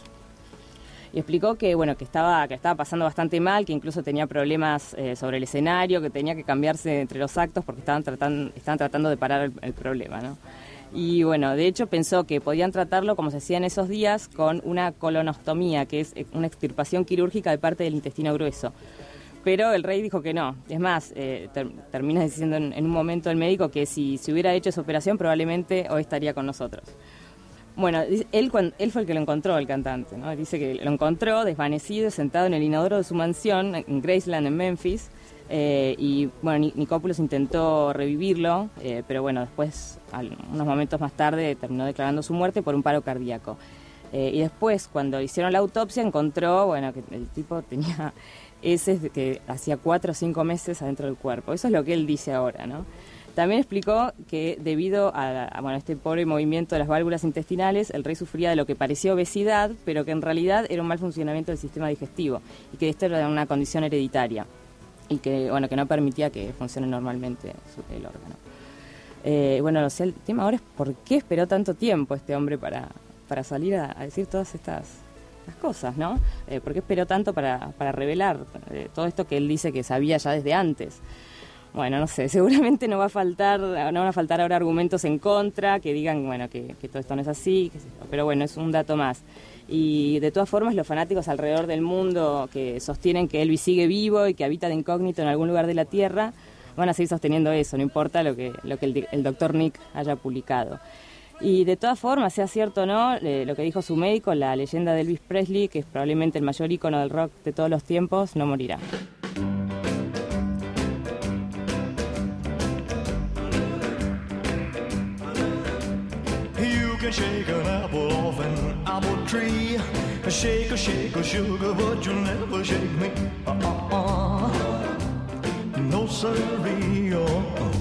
Y explicó que bueno que estaba que estaba pasando bastante mal, que incluso tenía problemas eh, sobre el escenario, que tenía que cambiarse entre los actos porque estaban tratando, estaban tratando de parar el, el problema, ¿no? Y bueno, de hecho pensó que podían tratarlo como se hacía en esos días con una colonostomía, que es una extirpación quirúrgica de parte del intestino grueso. Pero el rey dijo que no. Es más, eh, ter- termina diciendo en, en un momento el médico que si se hubiera hecho esa operación probablemente hoy estaría con nosotros. Bueno, él, él fue el que lo encontró, el cantante, ¿no? Dice que lo encontró desvanecido, sentado en el inodoro de su mansión en Graceland, en Memphis. Eh, y bueno, Nicópulos intentó revivirlo, eh, pero bueno, después, al, unos momentos más tarde, terminó declarando su muerte por un paro cardíaco. Eh, y después, cuando hicieron la autopsia, encontró, bueno, que el tipo tenía heces que hacía cuatro o cinco meses adentro del cuerpo. Eso es lo que él dice ahora, ¿no? También explicó que debido a, a bueno, este pobre movimiento de las válvulas intestinales, el rey sufría de lo que parecía obesidad, pero que en realidad era un mal funcionamiento del sistema digestivo y que esto era una condición hereditaria y que bueno que no permitía que funcione normalmente el órgano. Eh, bueno, o sea, el tema ahora es por qué esperó tanto tiempo este hombre para, para salir a, a decir todas estas las cosas, ¿no? Eh, ¿Por qué esperó tanto para, para revelar eh, todo esto que él dice que sabía ya desde antes? Bueno, no sé, seguramente no va a faltar, no van a faltar ahora argumentos en contra, que digan, bueno, que, que todo esto no es así, que, pero bueno, es un dato más. Y de todas formas, los fanáticos alrededor del mundo que sostienen que Elvis sigue vivo y que habita de incógnito en algún lugar de la Tierra, van a seguir sosteniendo eso, no importa lo que, lo que el, el doctor Nick haya publicado. Y de todas formas, sea cierto o no, eh, lo que dijo su médico, la leyenda de Elvis Presley, que es probablemente el mayor ícono del rock de todos los tiempos, no morirá. You can shake an apple off an apple tree, shake a shake a sugar, but you'll never shake me. Uh-uh-uh. No siree, uh-uh.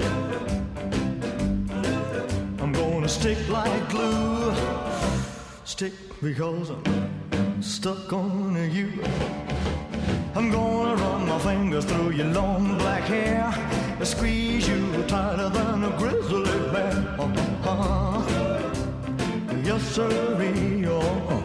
I'm gonna stick like glue, stick because I'm stuck on you. I'm gonna run my fingers through your long black hair, squeeze you tighter than a grizzly bear. Uh-huh. Yes, sirree, oh.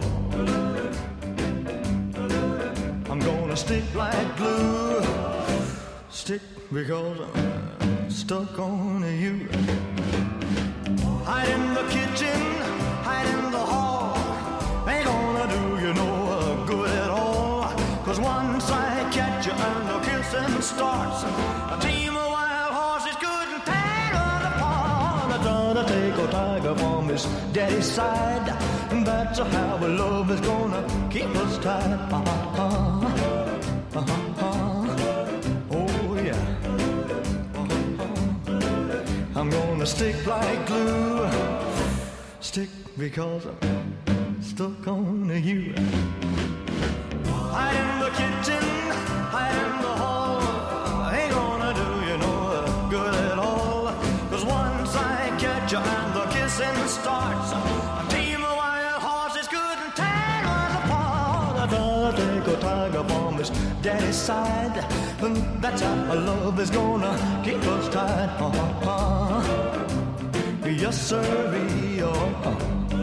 I'm gonna stick like glue, stick because I'm stuck on you. Hide in the kitchen, hide in the hall, ain't gonna do you no good at all. Cause once I catch you and the kissing starts, a team of wild horses couldn't tear us apart. I gotta take a tiger from his daddy's side, and that's how our love is gonna keep us tied. Uh-huh. Uh-huh. Oh yeah. Uh-huh. I'm gonna stick like glue, stick because I'm stuck on you. Hide in the kitchen, hide in the hall, ain't gonna do you no good at all. Cause once I catch you and the kissing starts, a team of wild horses couldn't tear us apart. I gotta take a tiger from his daddy's side, and that's how our love is gonna keep us tied. Uh-huh. Yes, sirree, uh-huh.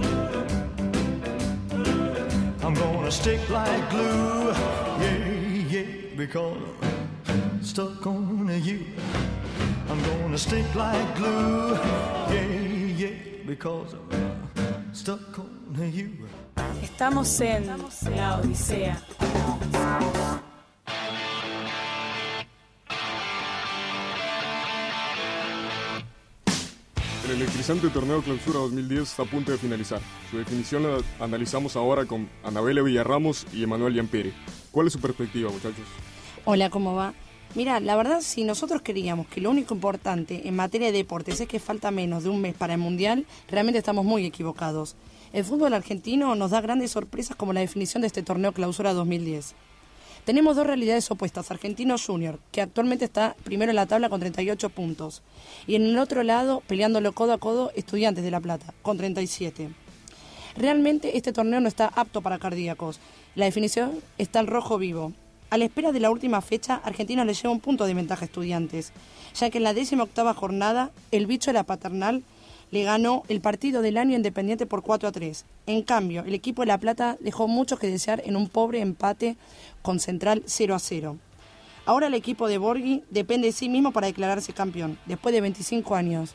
I'm gonna stick like glue, yeah, yeah, because I'm stuck on you. I'm gonna stick like glue, yeah, yeah, because I'm stuck on you. Estamos en La Odisea. El electrizante torneo Clausura dos mil diez está a punto de finalizar. Su definición la analizamos ahora con Anabela Villarramos y Emanuel Yampere. ¿Cuál es su perspectiva, muchachos? Hola, ¿cómo va? Mira, la verdad, si nosotros creíamos que lo único importante en materia de deportes es que falta menos de un mes para el Mundial, realmente estamos muy equivocados. El fútbol argentino nos da grandes sorpresas como la definición de este torneo Clausura dos mil diez. Tenemos dos realidades opuestas. Argentinos Junior, que actualmente está primero en la tabla con treinta y ocho puntos. Y en el otro lado, peleándolo codo a codo, Estudiantes de La Plata, con treinta y siete. Realmente este torneo no está apto para cardíacos. La definición está en rojo vivo. A la espera de la última fecha, Argentinos le lleva un punto de ventaja a Estudiantes, ya que en la décima octava jornada, el bicho de la Paternal le ganó el partido del año Independiente por cuatro a tres. En cambio, el equipo de La Plata dejó mucho que desear en un pobre empate con Central cero a cero. Ahora el equipo de Borghi depende de sí mismo para declararse campeón, después de veinticinco años.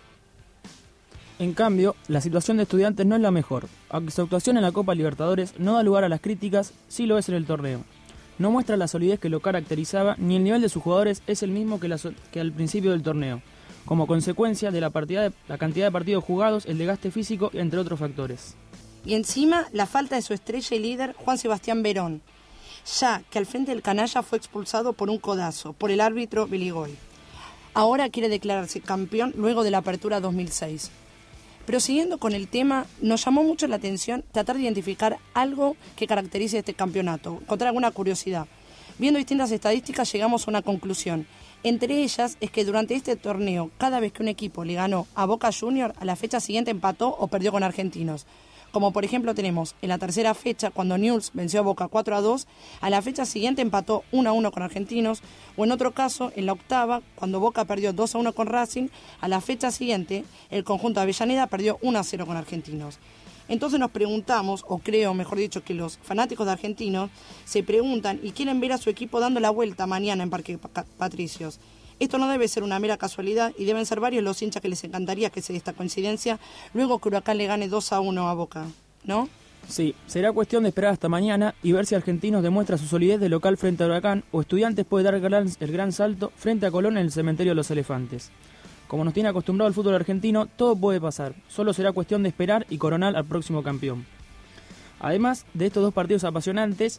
En cambio, la situación de Estudiantes no es la mejor. Aunque su actuación en la Copa Libertadores no da lugar a las críticas, sí lo es en el torneo. No muestra la solidez que lo caracterizaba, ni el nivel de sus jugadores es el mismo que, la, que al principio del torneo. Como consecuencia de la, partida de la cantidad de partidos jugados, el desgaste físico, entre otros factores. Y encima, la falta de su estrella y líder, Juan Sebastián Verón, ya que al frente del canalla fue expulsado por un codazo, por el árbitro Beligoy. Ahora quiere declararse campeón luego de la apertura dos mil seis. Pero siguiendo con el tema, nos llamó mucho la atención tratar de identificar algo que caracterice este campeonato, encontrar alguna curiosidad. Viendo distintas estadísticas llegamos a una conclusión. Entre ellas es que durante este torneo, cada vez que un equipo le ganó a Boca Junior, a la fecha siguiente empató o perdió con Argentinos. Como por ejemplo tenemos en la tercera fecha, cuando Newell's venció a Boca cuatro a dos, a la fecha siguiente empató uno a uno con Argentinos, o en otro caso, en la octava, cuando Boca perdió dos a uno con Racing, a la fecha siguiente, el conjunto de Avellaneda perdió uno a cero con Argentinos. Entonces nos preguntamos, o creo, mejor dicho, que los fanáticos de Argentinos se preguntan y quieren ver a su equipo dando la vuelta mañana en Parque Patricios. Esto no debe ser una mera casualidad y deben ser varios los hinchas que les encantaría que se dé esta coincidencia luego que Huracán le gane dos a uno a Boca, ¿no? Sí, será cuestión de esperar hasta mañana y ver si Argentinos demuestra su solidez de local frente a Huracán o Estudiantes puede dar el gran, el gran salto frente a Colón en el Cementerio de los Elefantes. Como nos tiene acostumbrado el fútbol argentino, todo puede pasar. Solo será cuestión de esperar y coronar al próximo campeón. Además de estos dos partidos apasionantes,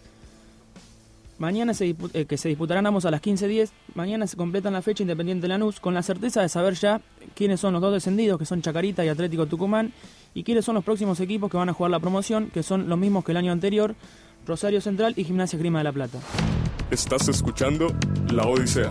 mañana se dispu- eh, que se disputarán ambos a las quince diez, mañana se completan la fecha Independiente Lanús con la certeza de saber ya quiénes son los dos descendidos, que son Chacarita y Atlético Tucumán, y quiénes son los próximos equipos que van a jugar la promoción, que son los mismos que el año anterior, Rosario Central y Gimnasia Esgrima de La Plata. Estás escuchando La Odisea.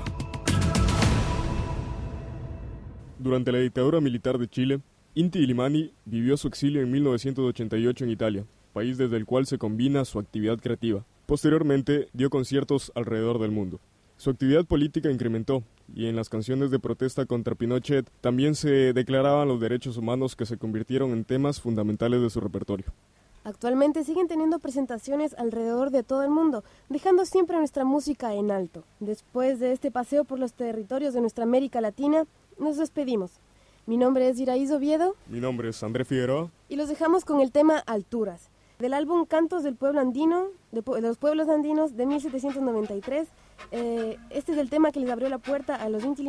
Durante la dictadura militar de Chile, Inti Illimani vivió su exilio en mil novecientos ochenta y ocho en Italia, país desde el cual se combina su actividad creativa. Posteriormente, dio conciertos alrededor del mundo. Su actividad política incrementó, y en las canciones de protesta contra Pinochet también se declaraban los derechos humanos que se convirtieron en temas fundamentales de su repertorio. Actualmente siguen teniendo presentaciones alrededor de todo el mundo, dejando siempre nuestra música en alto. Después de este paseo por los territorios de nuestra América Latina, nos despedimos. Mi nombre es Iraíz Oviedo. Mi nombre es André Figueroa. Y los dejamos con el tema Alturas, del álbum Cantos del Pueblo Andino, de, de los Pueblos Andinos de mil setecientos noventa y tres. Eh, este es el tema que les abrió la puerta a los Inti